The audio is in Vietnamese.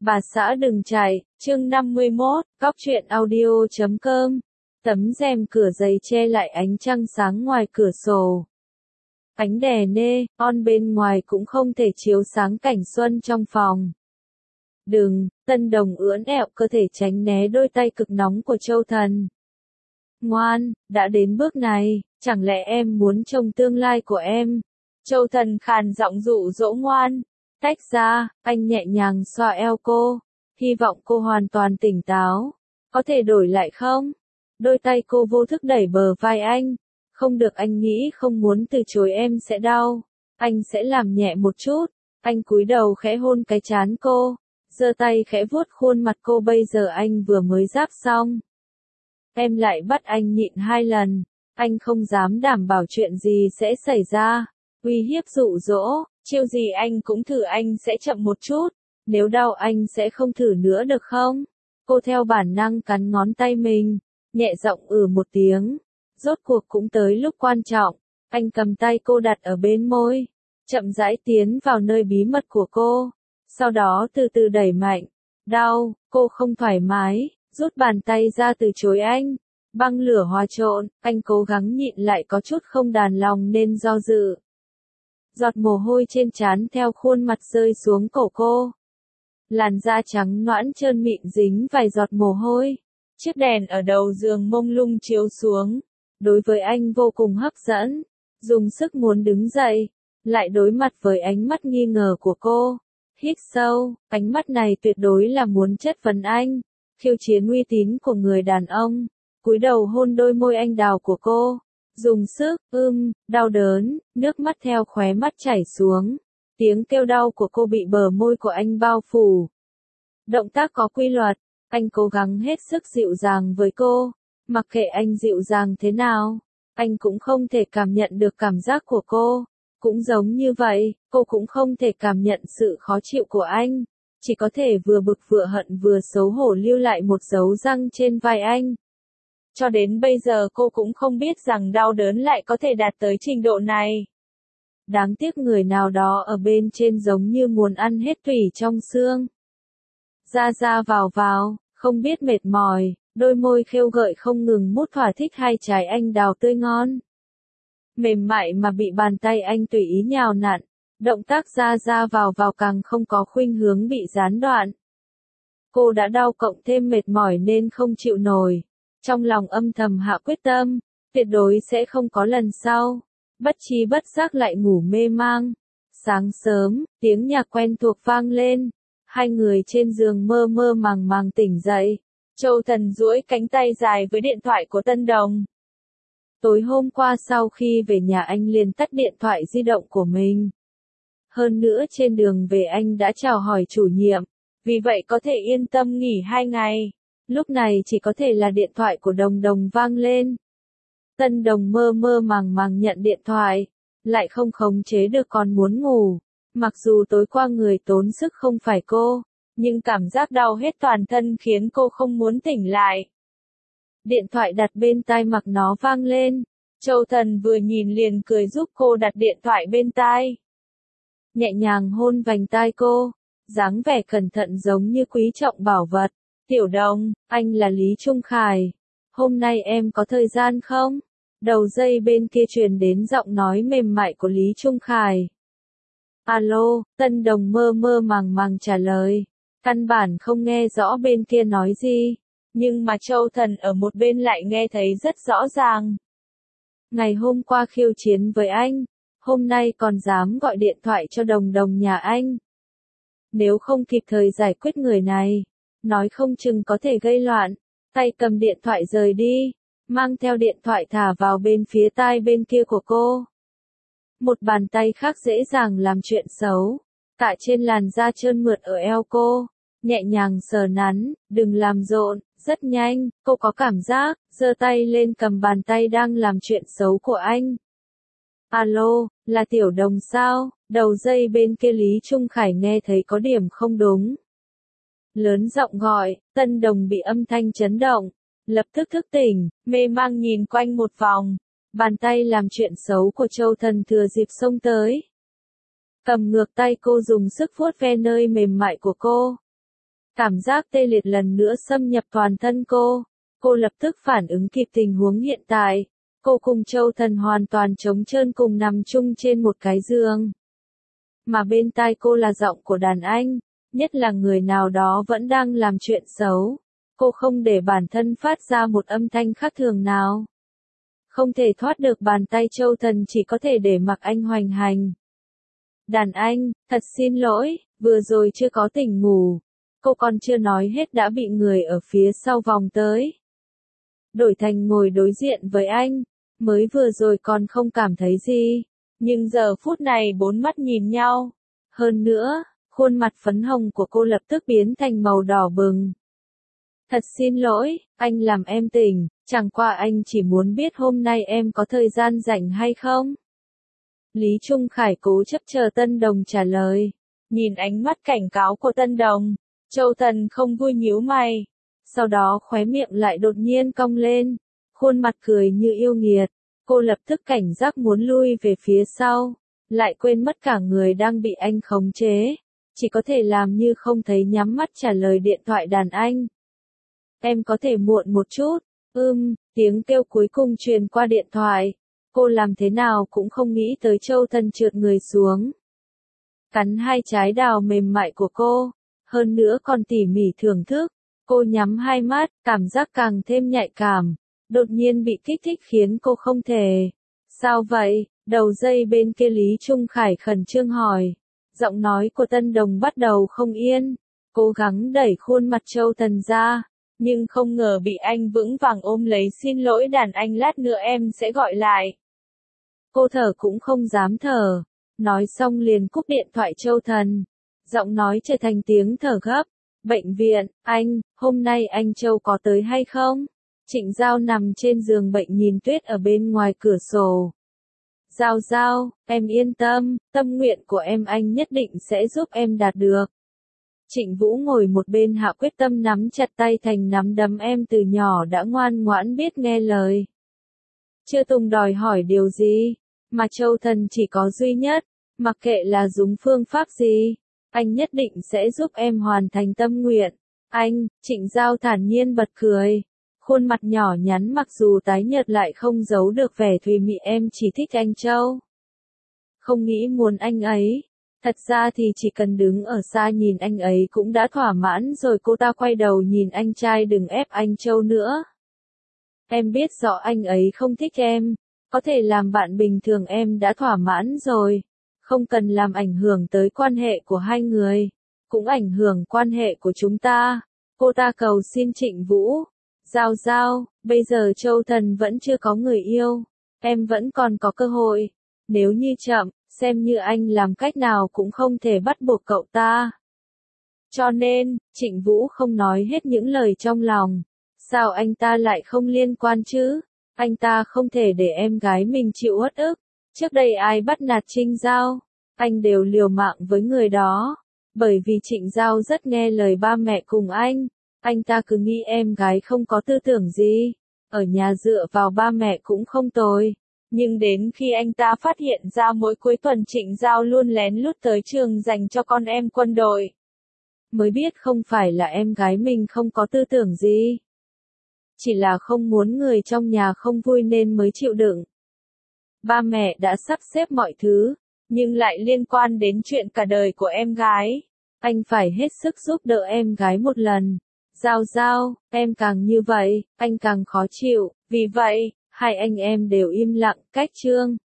Bà xã đừng chạy, chương 51, góc truyện audio.com. Tấm rèm cửa dày che lại ánh trăng sáng ngoài cửa sổ. Ánh đè nê, on bên ngoài cũng không thể chiếu sáng cảnh xuân trong phòng. Đừng, Tân Đồng ưỡn ẹo cơ thể tránh né đôi tay cực nóng của Châu Thần. Ngoan, đã đến bước này, chẳng lẽ em muốn trông tương lai của em? Châu Thần khàn giọng dụ dỗ ngoan. Tách ra, anh nhẹ nhàng xoa eo cô, hy vọng cô hoàn toàn tỉnh táo. Có thể đổi lại không? Đôi tay cô vô thức đẩy bờ vai anh. Không được, anh nghĩ không muốn từ chối em sẽ đau. Anh sẽ làm nhẹ một chút. Anh cúi đầu khẽ hôn cái trán cô, giơ tay khẽ vuốt khuôn mặt cô, bây giờ anh vừa mới ráp xong. Em lại bắt anh nhịn 2 lần. Anh không dám đảm bảo chuyện gì sẽ xảy ra. Uy hiếp dụ dỗ. Chiêu gì anh cũng thử, anh sẽ chậm một chút. Nếu đau anh sẽ không thử nữa được không? Cô theo bản năng cắn ngón tay mình, nhẹ giọng một tiếng. Rốt cuộc cũng tới lúc quan trọng. Anh cầm tay cô đặt ở bên môi, chậm rãi tiến vào nơi bí mật của cô. Sau đó từ từ đẩy mạnh. Đau, cô không thoải mái, rút bàn tay ra từ chối anh. Băng lửa hòa trộn, anh cố gắng nhịn lại có chút không đàn lòng nên do dự. Giọt mồ hôi trên trán theo khuôn mặt rơi xuống cổ cô. Làn da trắng nõn trơn mịn dính vài giọt mồ hôi. Chiếc đèn ở đầu giường mông lung chiếu xuống. Đối với anh vô cùng hấp dẫn. Dùng sức muốn đứng dậy, lại đối mặt với ánh mắt nghi ngờ của cô. Hít sâu, ánh mắt này tuyệt đối là muốn chất vấn anh, khiêu chiến uy tín của người đàn ông. Cúi đầu hôn đôi môi anh đào của cô. Dùng sức, đau đớn, nước mắt theo khóe mắt chảy xuống. Tiếng kêu đau của cô bị bờ môi của anh bao phủ. Động tác có quy luật, anh cố gắng hết sức dịu dàng với cô. Mặc kệ anh dịu dàng thế nào, anh cũng không thể cảm nhận được cảm giác của cô. Cũng giống như vậy, cô cũng không thể cảm nhận sự khó chịu của anh. Chỉ có thể vừa bực vừa hận vừa xấu hổ lưu lại một dấu răng trên vai anh. Cho đến bây giờ cô cũng không biết rằng đau đớn lại có thể đạt tới trình độ này. Đáng tiếc người nào đó ở bên trên giống như muốn ăn hết tủy trong xương. Ra ra vào vào, không biết mệt mỏi, đôi môi khêu gợi không ngừng mút thỏa thích hai trái anh đào tươi ngon. Mềm mại mà bị bàn tay anh tùy ý nhào nặn, động tác ra ra vào vào càng không có khuynh hướng bị gián đoạn. Cô đã đau cộng thêm mệt mỏi nên không chịu nổi. Trong lòng âm thầm hạ quyết tâm, tuyệt đối sẽ không có lần sau. Bất tri bất giác lại ngủ mê mang. Sáng sớm, tiếng nhạc quen thuộc vang lên. Hai người trên giường mơ mơ màng màng tỉnh dậy. Châu Thần duỗi cánh tay dài với điện thoại của Tân Đồng. Tối hôm qua sau khi về nhà anh liền tắt điện thoại di động của mình. Hơn nữa trên đường về anh đã chào hỏi chủ nhiệm, vì vậy có thể yên tâm nghỉ 2 ngày. Lúc này chỉ có thể là điện thoại của Đồng Đồng vang lên. Tân Đồng mơ mơ màng màng nhận điện thoại, lại không khống chế được còn muốn ngủ. Mặc dù tối qua người tốn sức không phải cô, nhưng cảm giác đau hết toàn thân khiến cô không muốn tỉnh lại. Điện thoại đặt bên tai mặc nó vang lên. Châu Thần vừa nhìn liền cười giúp cô đặt điện thoại bên tai. Nhẹ nhàng hôn vành tai cô, dáng vẻ cẩn thận giống như quý trọng bảo vật. Tiểu Đồng, anh là Lý Trung Khải. Hôm nay em có thời gian không? Đầu dây bên kia truyền đến giọng nói mềm mại của Lý Trung Khải. Alo, Tân Đồng mơ mơ màng màng trả lời. Căn bản không nghe rõ bên kia nói gì. Nhưng mà Châu Thần ở một bên lại nghe thấy rất rõ ràng. Ngày hôm qua khiêu chiến với anh, hôm nay còn dám gọi điện thoại cho Đồng Đồng nhà anh. Nếu không kịp thời giải quyết người này, nói không chừng có thể gây loạn. Tay cầm điện thoại rời đi, mang theo điện thoại thả vào bên phía tai bên kia của cô. Một bàn tay khác dễ dàng làm chuyện xấu, tại trên làn da trơn mượt ở eo cô, nhẹ nhàng sờ nắn, đừng làm rộn. Rất nhanh, cô có cảm giác, giơ tay lên cầm bàn tay đang làm chuyện xấu của anh. Alo, là Tiểu Đồng sao? Đầu dây bên kia Lý Trung Khải nghe thấy có điểm không đúng. Lớn giọng gọi, Tân Đồng bị âm thanh chấn động. Lập tức thức tỉnh, mê mang nhìn quanh một vòng. Bàn tay làm chuyện xấu của Châu Thần thừa dịp xông tới. Cầm ngược tay cô dùng sức vuốt ve nơi mềm mại của cô. Cảm giác tê liệt lần nữa xâm nhập toàn thân cô. Cô lập tức phản ứng kịp tình huống hiện tại. Cô cùng Châu Thần hoàn toàn trống trơn cùng nằm chung trên một cái giường. Mà bên tai cô là giọng của đàn anh, nhất là người nào đó vẫn đang làm chuyện xấu. Cô không để bản thân phát ra một âm thanh khác thường nào. Không thể thoát được bàn tay Châu Thần, chỉ có thể để mặc anh hoành hành. Đàn anh, thật xin lỗi, vừa rồi chưa có tỉnh ngủ. Cô còn chưa nói hết đã bị người ở phía sau vòng tới. Đổi thành ngồi đối diện với anh, mới vừa rồi còn không cảm thấy gì. Nhưng giờ phút này bốn mắt nhìn nhau. Hơn nữa, khuôn mặt phấn hồng của cô lập tức biến thành màu đỏ bừng. Thật xin lỗi, anh làm em tỉnh, chẳng qua anh chỉ muốn biết hôm nay em có thời gian rảnh hay không? Lý Trung Khải cố chấp chờ Tân Đồng trả lời. Nhìn ánh mắt cảnh cáo của Tân Đồng, Châu Thần không vui nhíu mày. Sau đó khóe miệng lại đột nhiên cong lên, khuôn mặt cười như yêu nghiệt. Cô lập tức cảnh giác muốn lui về phía sau, lại quên mất cả người đang bị anh khống chế. Chỉ có thể làm như không thấy, nhắm mắt trả lời điện thoại đàn anh. Em có thể muộn một chút. Tiếng kêu cuối cùng truyền qua điện thoại. Cô làm thế nào cũng không nghĩ tới Châu Thần trượt người xuống. Cắn hai trái đào mềm mại của cô, hơn nữa còn tỉ mỉ thưởng thức. Cô nhắm hai mắt, cảm giác càng thêm nhạy cảm. Đột nhiên bị kích thích khiến cô không thể. Sao vậy? Đầu dây bên kia Lý Trung Khải khẩn trương hỏi. Giọng nói của Tân Đồng bắt đầu không yên. Cố gắng đẩy khuôn mặt Châu Thần ra. Nhưng không ngờ bị anh vững vàng ôm lấy. Xin lỗi đàn anh, lát nữa em sẽ gọi lại. Cô thở cũng không dám thở. Nói xong liền cúp điện thoại Châu Thần. Giọng nói trở thành tiếng thở gấp. Bệnh viện, anh, hôm nay anh Châu có tới hay không? Trịnh Giao nằm trên giường bệnh nhìn tuyết ở bên ngoài cửa sổ. Giao Giao, em yên tâm, tâm nguyện của em anh nhất định sẽ giúp em đạt được. Trịnh Vũ ngồi một bên hạ quyết tâm nắm chặt tay thành nắm đấm, em từ nhỏ đã ngoan ngoãn biết nghe lời. Chưa từng đòi hỏi điều gì, mà Châu Thần chỉ có duy nhất, mặc kệ là dùng phương pháp gì, anh nhất định sẽ giúp em hoàn thành tâm nguyện. Anh, Trịnh Giao thản nhiên bật cười. Khuôn mặt nhỏ nhắn mặc dù tái nhợt lại không giấu được vẻ thùy mị, em chỉ thích anh Châu. Không nghĩ muốn anh ấy. Thật ra thì chỉ cần đứng ở xa nhìn anh ấy cũng đã thỏa mãn rồi. Cô ta quay đầu nhìn anh trai, đừng ép anh Châu nữa. Em biết rõ anh ấy không thích em. Có thể làm bạn bình thường em đã thỏa mãn rồi. Không cần làm ảnh hưởng tới quan hệ của hai người. Cũng ảnh hưởng quan hệ của chúng ta. Cô ta cầu xin Trịnh Vũ. Giao Giao, bây giờ Châu Thần vẫn chưa có người yêu. Em vẫn còn có cơ hội. Nếu như chậm, xem như anh làm cách nào cũng không thể bắt buộc cậu ta. Cho nên, Trịnh Vũ không nói hết những lời trong lòng. Sao anh ta lại không liên quan chứ? Anh ta không thể để em gái mình chịu uất ức. Trước đây ai bắt nạt Trịnh Giao, anh đều liều mạng với người đó. Bởi vì Trịnh Giao rất nghe lời ba mẹ cùng anh ta cứ nghĩ em gái không có tư tưởng gì, ở nhà dựa vào ba mẹ cũng không tồi. Nhưng đến khi anh ta phát hiện ra mỗi cuối tuần Trịnh Giao luôn lén lút tới trường dành cho con em quân đội, mới biết không phải là em gái mình không có tư tưởng gì, chỉ là không muốn người trong nhà không vui nên mới chịu đựng. Ba mẹ đã sắp xếp mọi thứ, nhưng lại liên quan đến chuyện cả đời của em gái. Anh phải hết sức giúp đỡ em gái một lần. Giao Giao, em càng như vậy, anh càng khó chịu. Vì vậy, hai anh em đều im lặng. Cách chương